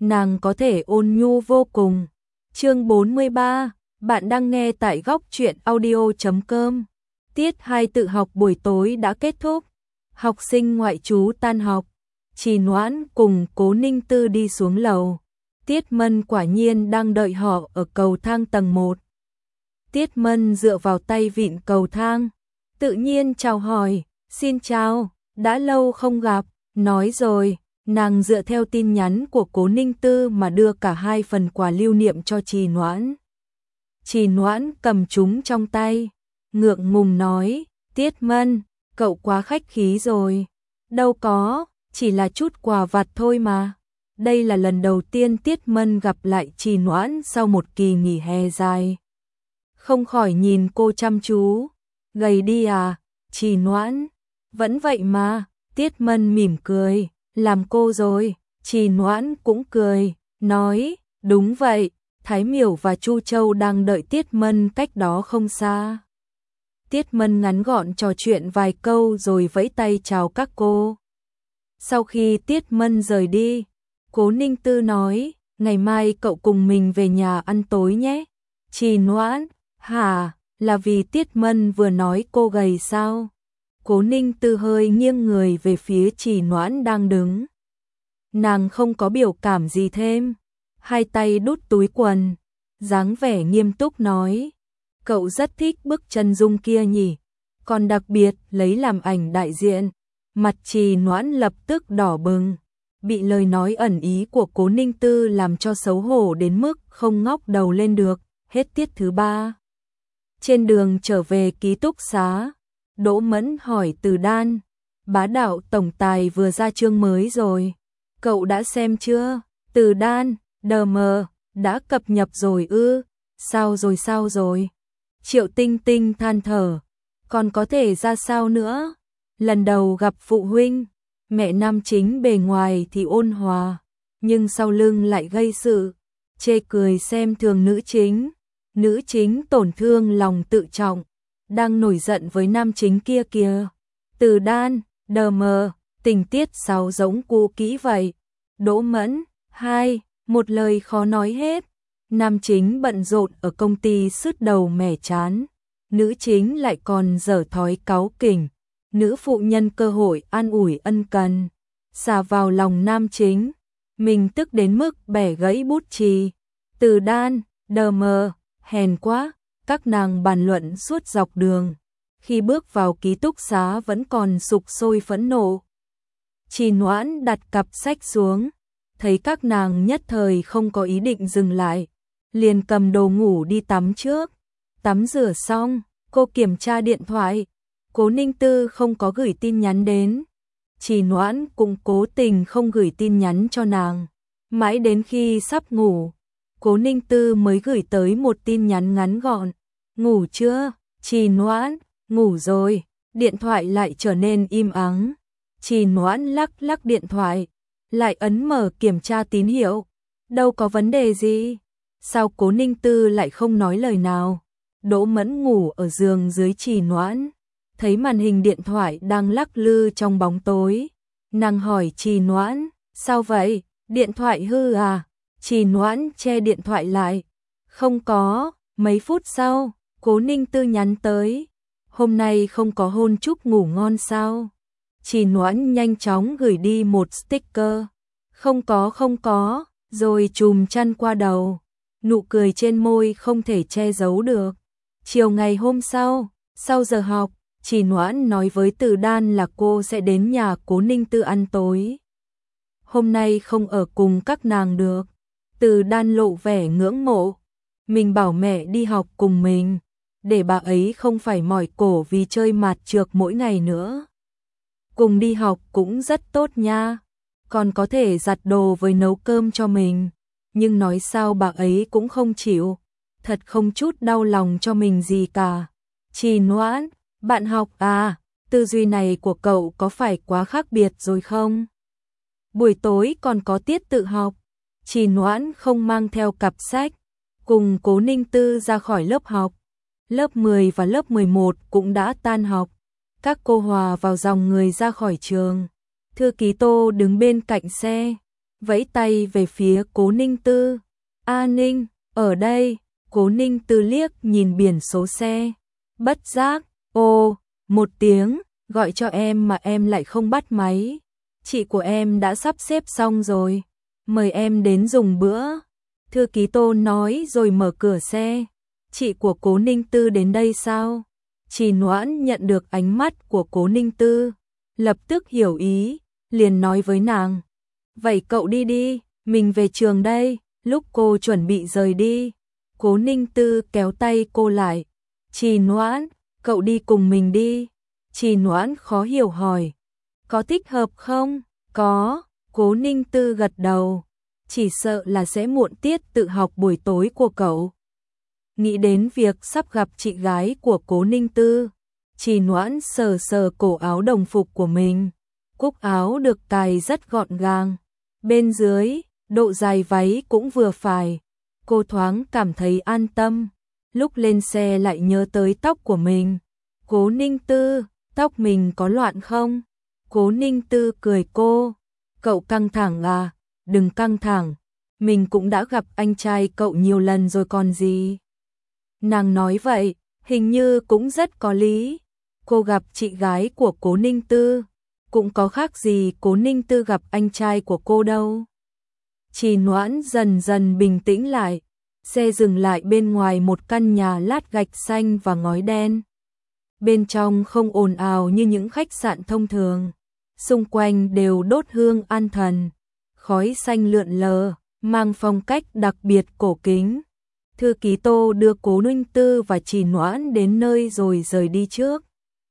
nàng có thể ôn nhu vô cùng. Chương 43, bạn đang nghe tại góc truyện audio.com. Tiết 2 tự học buổi tối đã kết thúc. Học sinh ngoại trú tan học, Trì Noãn cùng Cố Ninh Tư đi xuống lầu. Tiết Mân quả nhiên đang đợi họ ở cầu thang tầng 1. Tiết Mân dựa vào tay vịn cầu thang, tự nhiên chào hỏi, xin chào, đã lâu không gặp, nói rồi, nàng dựa theo tin nhắn của Cố Ninh Tư mà đưa cả 2 phần quà lưu niệm cho Trì Noãn. Trì Noãn cầm chúng trong tay, ngượng ngùng nói, Tiết Mân, cậu quá khách khí rồi, đâu có, chỉ là chút quà vặt thôi mà. Đây là lần đầu tiên Tiết Mân gặp lại Trì Noãn sau một kỳ nghỉ hè dài. Không khỏi nhìn cô chăm chú, gầy đi à, Trì Noãn, vẫn vậy mà, Tiết Mân mỉm cười, làm cô rồi, Trì Noãn cũng cười, nói, đúng vậy, Thái Miểu và Chu Châu đang đợi Tiết Mân cách đó không xa. Tiết Mân ngắn gọn trò chuyện vài câu rồi vẫy tay chào các cô. Sau khi Tiết Mân rời đi, Cố Ninh Tư nói, ngày mai cậu cùng mình về nhà ăn tối nhé. Trì Noãn, hả, là vì Tiết Mân vừa nói cô gầy sao? Cố Ninh Tư hơi nghiêng người về phía Trì Noãn đang đứng. Nàng không có biểu cảm gì thêm, hai tay đút túi quần, dáng vẻ nghiêm túc nói, cậu rất thích bức chân dung kia nhỉ, còn đặc biệt lấy làm ảnh đại diện. Mặt Trì Noãn lập tức đỏ bừng, bị lời nói ẩn ý của Cố Ninh Tư làm cho xấu hổ đến mức không ngóc đầu lên được. Hết tiết thứ 3. Trên đường trở về ký túc xá, Đỗ Mẫn hỏi Từ Đan, Bá Đạo tổng tài vừa ra chương mới rồi, cậu đã xem chưa? Từ Đan, DM, đã cập nhật rồi ư? Sao rồi? Triệu Tinh Tinh than thở, còn có thể ra sao nữa? Lần đầu gặp phụ huynh, mẹ nam chính bề ngoài thì ôn hòa, nhưng sau lưng lại gây sự, chê cười xem thường nữ chính tổn thương lòng tự trọng, đang nổi giận với nam chính kia kìa. Từ Đan, DM, tình tiết sao giống cũ kỹ vậy? Đỗ Mẫn, một lời khó nói hết. Nam chính bận rộn ở công ty sứt đầu mẻ chán, nữ chính lại còn dở thói cáu kỉnh. Nữ phụ nhân cơ hội an ủi ân cần, xả vào lòng nam chính, mình tức đến mức bẻ gãy bút chì. Từ Đan, DM, hèn quá, các nàng bàn luận suốt dọc đường, khi bước vào ký túc xá vẫn còn sục sôi phẫn nộ. Trì Noãn đặt cặp sách xuống, thấy các nàng nhất thời không có ý định dừng lại, liền cầm đồ ngủ đi tắm trước. Tắm rửa xong, cô kiểm tra điện thoại, Cố Ninh Tư không có gửi tin nhắn đến. Trì Noãn cũng cố tình không gửi tin nhắn cho nàng. Mãi đến khi sắp ngủ, Cố Ninh Tư mới gửi tới một tin nhắn ngắn gọn. Ngủ chưa? Trì Noãn, ngủ rồi. Điện thoại lại trở nên im ắng. Trì Noãn lắc điện thoại, lại ấn mở kiểm tra tín hiệu. Đâu có vấn đề gì. Sao Cố Ninh Tư lại không nói lời nào? Đỗ Mẫn ngủ ở giường dưới Trì Noãn, thấy màn hình điện thoại đang lắc lư trong bóng tối. Nàng hỏi Trì Noãn, sao vậy? Điện thoại hư à? Trì Noãn che điện thoại lại. Không có. Mấy phút sau, Cố Ninh Tư nhắn tới, hôm nay không có hôn chúc ngủ ngon sao? Trì Noãn nhanh chóng gửi đi một sticker. Không có, rồi chùm chăn qua đầu. Nụ cười trên môi không thể che giấu được. Chiều ngày hôm sau, sau giờ học, Trì Noãn nói với Từ Đan là cô sẽ đến nhà Cố Ninh Tư ăn tối. Hôm nay không ở cùng các nàng được. Từ Đan lộ vẻ ngưỡng mộ. Mình bảo mẹ đi học cùng mình, để bà ấy không phải mỏi cổ vì chơi mạt trược mỗi ngày nữa. Cùng đi học cũng rất tốt nha, còn có thể giặt đồ với nấu cơm cho mình. Nhưng nói sao bà ấy cũng không chịu, thật không chút đau lòng cho mình gì cả. Trì Noãn, bạn học à, tư duy này của cậu có phải quá khác biệt rồi không? Buổi tối còn có tiết tự học, Trì Noãn không mang theo cặp sách, cùng Cố Ninh Tư ra khỏi lớp học. Lớp 10 và lớp 11 cũng đã tan học, các cô hòa vào dòng người ra khỏi trường. Thư ký Tô đứng bên cạnh xe, vẫy tay về phía Cố Ninh Tư. A Ninh, ở đây. Cố Ninh Tư liếc nhìn biển số xe. Bất giác, ô, một tiếng, gọi cho em mà em lại không bắt máy. Chị của em đã sắp xếp xong rồi. Mời em đến dùng bữa. Thư ký Tô nói rồi mở cửa xe. Chị của Cố Ninh Tư đến đây sao? Trì Noãn nhận được ánh mắt của Cố Ninh Tư, lập tức hiểu ý, liền nói với nàng. Vậy cậu đi đi, mình về trường đây. Lúc cô chuẩn bị rời đi, Cố Ninh Tư kéo tay cô lại. Trì Noãn, cậu đi cùng mình đi. Trì Noãn khó hiểu hỏi. Có thích hợp không? Có, Cố Ninh Tư gật đầu. Chỉ sợ là sẽ muộn tiết tự học buổi tối của cậu. Nghĩ đến việc sắp gặp chị gái của Cố Ninh Tư, Trì Noãn sờ sờ cổ áo đồng phục của mình. Cúc áo được cài rất gọn gàng. Bên dưới, độ dài váy cũng vừa phải. Cô thoáng cảm thấy an tâm. Lúc lên xe lại nhớ tới tóc của mình. Cố Ninh Tư, tóc mình có loạn không? Cố Ninh Tư cười cô. Cậu căng thẳng à? Đừng căng thẳng. Mình cũng đã gặp anh trai cậu nhiều lần rồi còn gì. Nàng nói vậy, hình như cũng rất có lý. Cô gặp chị gái của Cố Ninh Tư, cũng có khác gì Cố Ninh Tư gặp anh trai của cô đâu. Trì Noãn dần dần bình tĩnh lại. Xe dừng lại bên ngoài một căn nhà lát gạch xanh và ngói đen. Bên trong không ồn ào như những khách sạn thông thường. Xung quanh đều đốt hương an thần. Khói xanh lượn lờ, mang phong cách đặc biệt cổ kính. Thư ký Tô đưa Cố Ninh Tư và Trì Noãn đến nơi rồi rời đi trước.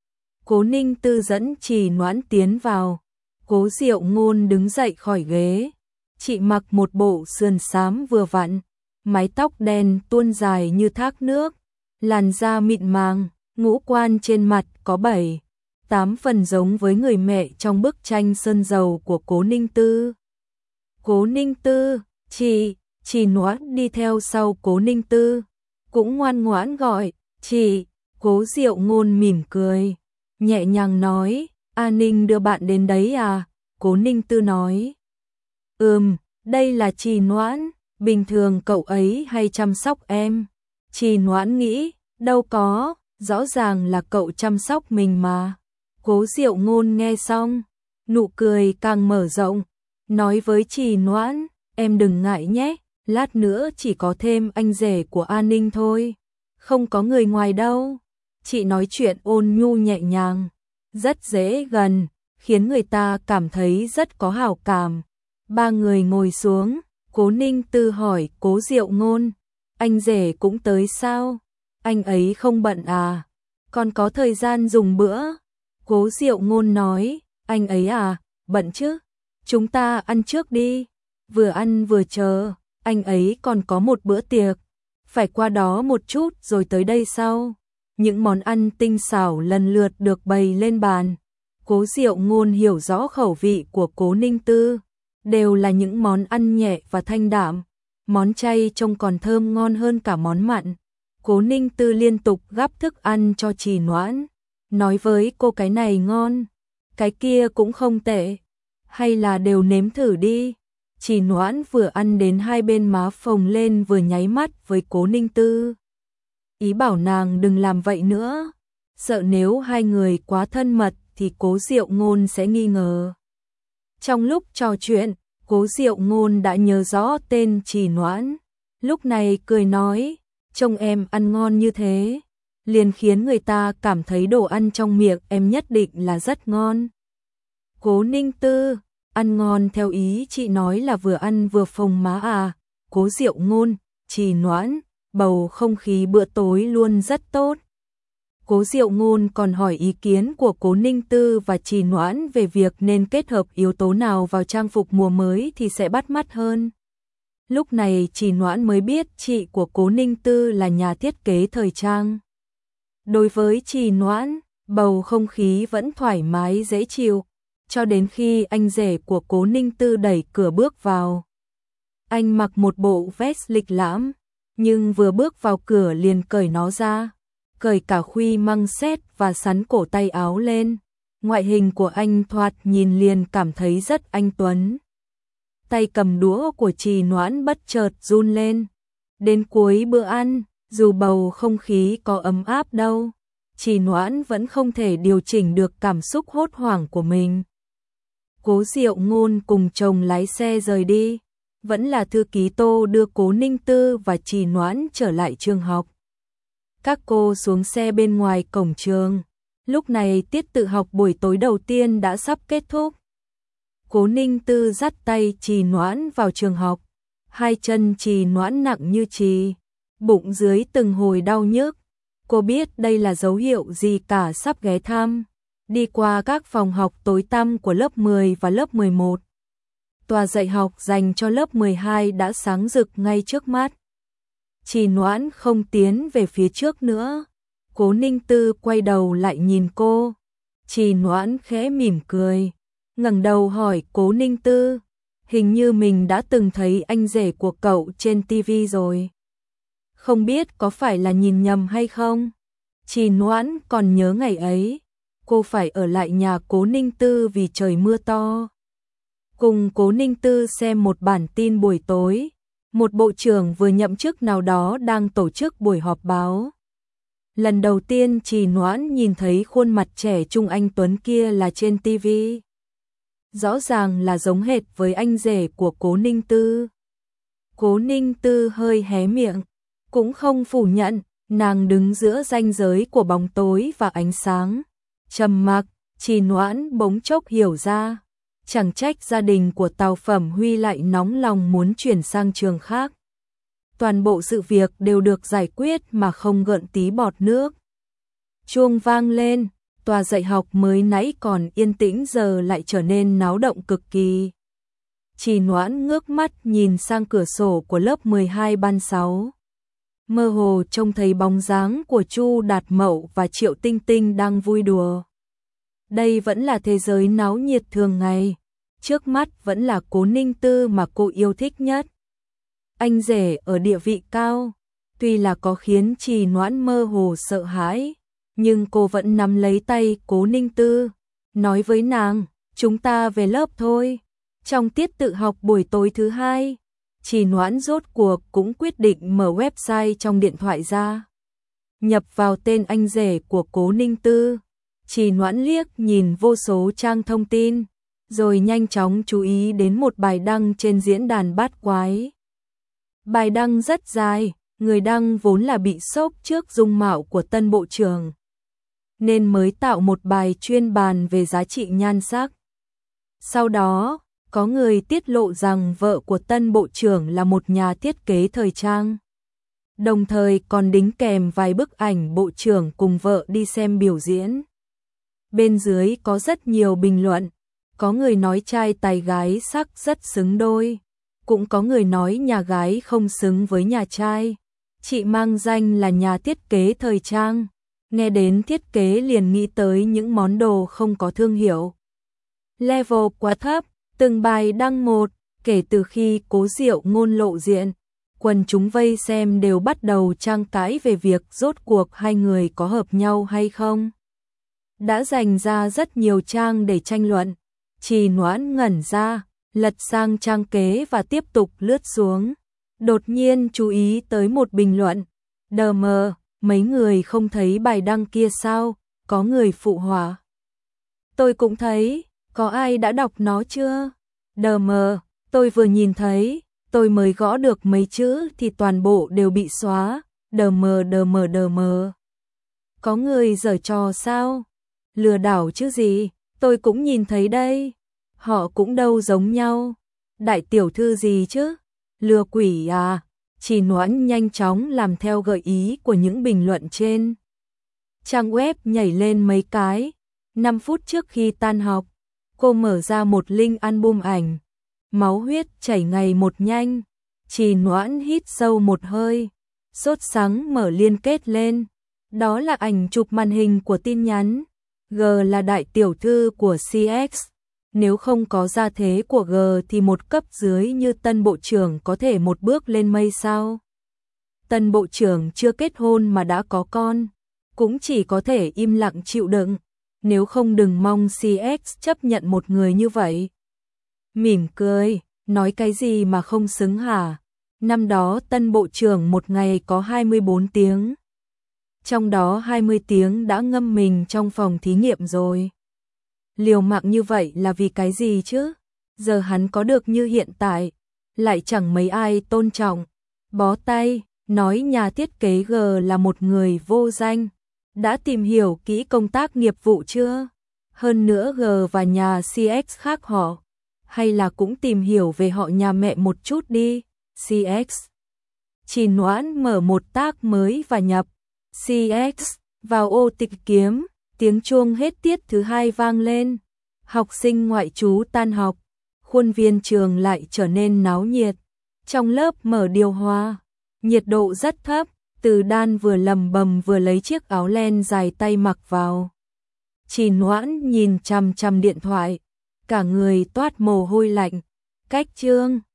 Cố Ninh Tư dẫn Trì Noãn tiến vào. Cố Diệu Ngôn đứng dậy khỏi ghế. Chị mặc một bộ sườn xám vừa vặn, mái tóc đen tuôn dài như thác nước, làn da mịn màng, ngũ quan trên mặt có 7-8 phần giống với người mẹ trong bức tranh sơn dầu của Cố Ninh Tư. Cố Ninh Tư, Trì Noãn đi theo sau Cố Ninh Tư, cũng ngoan ngoãn gọi, chị. Cố Diệu Ngôn mỉm cười, nhẹ nhàng nói, A Ninh đưa bạn đến đấy à? Cố Ninh Tư nói, đây là Trì Noãn, bình thường cậu ấy hay chăm sóc em. Trì Noãn nghĩ, đâu có, rõ ràng là cậu chăm sóc mình mà. Cố Diệu Ngôn nghe xong, nụ cười càng mở rộng, nói với Trì Noãn, em đừng ngại nhé, lát nữa chỉ có thêm anh rể của A Ninh thôi, không có người ngoài đâu. Chị nói chuyện ôn nhu nhẹ nhàng, rất dễ gần, khiến người ta cảm thấy rất có hảo cảm. Ba người ngồi xuống, Cố Ninh Tư hỏi Cố Diệu Ngôn, anh rể cũng tới sao? Anh ấy không bận à? Còn có thời gian dùng bữa? Cố Diệu Ngôn nói, anh ấy à, bận chứ? Chúng ta ăn trước đi. Vừa ăn vừa chờ, anh ấy còn có một bữa tiệc. Phải qua đó một chút rồi tới đây sau. Những món ăn tinh xảo lần lượt được bày lên bàn. Cố Diệu Ngôn hiểu rõ khẩu vị của Cố Ninh Tư. Đều là những món ăn nhẹ và thanh đạm. Món chay trông còn thơm ngon hơn cả món mặn. Cố Ninh Tư liên tục gắp thức ăn cho Trì Noãn, nói với cô cái này ngon, cái kia cũng không tệ, hay là đều nếm thử đi. Trì Noãn vừa ăn đến hai bên má phồng lên vừa nháy mắt với Cố Ninh Tư. Ý bảo nàng đừng làm vậy nữa, sợ nếu hai người quá thân mật thì Cố Diệu Ngôn sẽ nghi ngờ. Trong lúc trò chuyện, Cố Diệu Ngôn đã nhớ rõ tên Trì Noãn, lúc này cười nói, trông em ăn ngon như thế, liền khiến người ta cảm thấy đồ ăn trong miệng em nhất định là rất ngon. Cố Ninh Tư, ăn ngon theo ý chị nói là vừa ăn vừa phồng má à? Cố Diệu Ngôn, Trì Noãn, bầu không khí bữa tối luôn rất tốt. Cố Diệu Ngôn còn hỏi ý kiến của Cố Ninh Tư và Trì Noãn về việc nên kết hợp yếu tố nào vào trang phục mùa mới thì sẽ bắt mắt hơn. Lúc này Trì Noãn mới biết chị của Cố Ninh Tư là nhà thiết kế thời trang. Đối với Trì Noãn, bầu không khí vẫn thoải mái dễ chịu, cho đến khi anh rể của Cố Ninh Tư đẩy cửa bước vào. Anh mặc một bộ vest lịch lãm, nhưng vừa bước vào cửa liền cởi nó ra, cởi cả khuy măng xét và sắn cổ tay áo lên. Ngoại hình của anh thoạt nhìn liền cảm thấy rất anh tuấn. tay cầm đũa của Trì Noãn bất chợt run lên. Đến cuối bữa ăn, dù bầu không khí có ấm áp đâu, Trì Noãn vẫn không thể điều chỉnh được cảm xúc hốt hoảng của mình. Cố Diệu Ngôn cùng chồng lái xe rời đi, vẫn là thư ký Tô đưa Cố Ninh Tư và Trì Noãn trở lại trường học. Các cô xuống xe bên ngoài cổng trường, lúc này tiết tự học buổi tối đầu tiên đã sắp kết thúc. Cố Ninh Tư dắt tay Trì Noãn vào trường học, hai chân Trì Noãn nặng như chì, bụng dưới từng hồi đau nhức. Cô biết đây là dấu hiệu gì cả, sắp ghé thăm. Đi qua các phòng học tối tăm của lớp 10 và lớp 11. Tòa dạy học dành cho lớp 12 đã sáng rực ngay trước mắt. Trì Noãn không tiến về phía trước nữa. Cố Ninh Tư quay đầu lại nhìn cô. Trì Noãn khẽ mỉm cười, ngẩng đầu hỏi Cố Ninh Tư, hình như mình đã từng thấy anh rể của cậu trên TV rồi. Không biết có phải là nhìn nhầm hay không? Trì Noãn còn nhớ ngày ấy, cô phải ở lại nhà Cố Ninh Tư vì trời mưa to. Cùng Cố Ninh Tư xem một bản tin buổi tối, một bộ trưởng vừa nhậm chức nào đó đang tổ chức buổi họp báo. Lần đầu tiên Trì Noãn nhìn thấy khuôn mặt trẻ trung anh tuấn kia là trên TV. Rõ ràng là giống hệt với anh rể của Cố Ninh Tư. Cố Ninh Tư hơi hé miệng, cũng không phủ nhận, nàng đứng giữa ranh giới của bóng tối và ánh sáng. Trầm mặc, Trì Noãn bỗng chốc hiểu ra, chẳng trách gia đình của Tào Phẩm Huy lại nóng lòng muốn chuyển sang trường khác. Toàn bộ sự việc đều được giải quyết mà không gợn tí bọt nước. Chuông vang lên, tòa dạy học mới nãy còn yên tĩnh giờ lại trở nên náo động cực kỳ. Trì Noãn ngước mắt nhìn sang cửa sổ của lớp 12 ban 6. Mơ hồ trông thấy bóng dáng của Chu Đạt Mậu và Triệu Tinh Tinh đang vui đùa. Đây vẫn là thế giới náo nhiệt thường ngày, trước mắt vẫn là Cố Ninh Tư mà cô yêu thích nhất. Anh rể ở địa vị cao, tuy là có khiến Trì Noãn mơ hồ sợ hãi, nhưng cô vẫn nắm lấy tay Cố Ninh Tư, nói với nàng, chúng ta về lớp thôi. Trong tiết tự học buổi tối thứ hai, Trì Noãn rốt cuộc cũng quyết định mở website trong điện thoại ra. Nhập vào tên anh rể của Cố Ninh Tư, Trì Noãn liếc nhìn vô số trang thông tin, rồi nhanh chóng chú ý đến một bài đăng trên diễn đàn bát quái. Bài đăng rất dài, người đăng vốn là bị sốc trước dung mạo của tân bộ trưởng, nên mới tạo một bài chuyên bàn về giá trị nhan sắc. Sau đó, có người tiết lộ rằng vợ của tân bộ trưởng là một nhà thiết kế thời trang. Đồng thời còn đính kèm vài bức ảnh bộ trưởng cùng vợ đi xem biểu diễn. Bên dưới có rất nhiều bình luận, có người nói trai tài gái sắc rất xứng đôi, cũng có người nói nhà gái không xứng với nhà trai. Chị mang danh là nhà thiết kế thời trang, nghe đến thiết kế liền nghĩ tới những món đồ không có thương hiệu. Level quá thấp, từng bài đăng một, kể từ khi Cố Diệu Ngôn lộ diện, quần chúng vây xem đều bắt đầu tranh cãi về việc rốt cuộc hai người có hợp nhau hay không. Đã dành ra rất nhiều trang để tranh luận. Trì Noãn ngẩn ra, lật sang trang kế và tiếp tục lướt xuống. Đột nhiên chú ý tới một bình luận. Đờ mờ, mấy người không thấy bài đăng kia sao? Có người phụ họa. Tôi cũng thấy, có ai đã đọc nó chưa? Đờ mờ, tôi vừa nhìn thấy, tôi mới gõ được mấy chữ thì toàn bộ đều bị xóa. Đờ mờ đờ mờ đờ mờ. Có người giở trò sao? Lừa đảo chứ gì, tôi cũng nhìn thấy đây. Họ cũng đâu giống nhau. Đại tiểu thư gì chứ? Lừa quỷ à? Trì Noãn nhanh chóng làm theo gợi ý của những bình luận trên. Trang web nhảy lên mấy cái. 5 phút trước khi tan học, cô mở ra một link album ảnh. Máu huyết chảy ngày một nhanh. Trì Noãn hít sâu một hơi, sốt sắng mở liên kết lên. Đó là ảnh chụp màn hình của tin nhắn. G là đại tiểu thư của CX. Nếu không có gia thế của G thì một cấp dưới như tân bộ trưởng có thể một bước lên mây sao? Tân bộ trưởng chưa kết hôn mà đã có con, cũng chỉ có thể im lặng chịu đựng, nếu không đừng mong CX chấp nhận một người như vậy. Mỉm cười, nói cái gì mà không xứng hả? Năm đó tân bộ trưởng một ngày có 24 tiếng. Trong đó 20 tiếng đã ngâm mình trong phòng thí nghiệm rồi. Liều mạng như vậy là vì cái gì chứ? Giờ hắn có được như hiện tại, lại chẳng mấy ai tôn trọng. Bó tay, nói nhà thiết kế G là một người vô danh. Đã tìm hiểu kỹ công tác nghiệp vụ chưa? Hơn nữa G và nhà CX khác họ. Hay là cũng tìm hiểu về họ nhà mẹ một chút đi. CX. Chỉ Noãn mở một tác mới và nhập CX vào ô tìm kiếm. Tiếng chuông hết tiết thứ 2 vang lên. Học sinh ngoại trú tan học. Khuôn viên trường lại trở nên náo nhiệt. Trong lớp mở điều hòa. Nhiệt độ rất thấp. Từ Đan vừa lầm bầm vừa lấy chiếc áo len dài tay mặc vào. Chỉ Noãn nhìn chằm chằm điện thoại. Cả người toát mồ hôi lạnh. Cách chương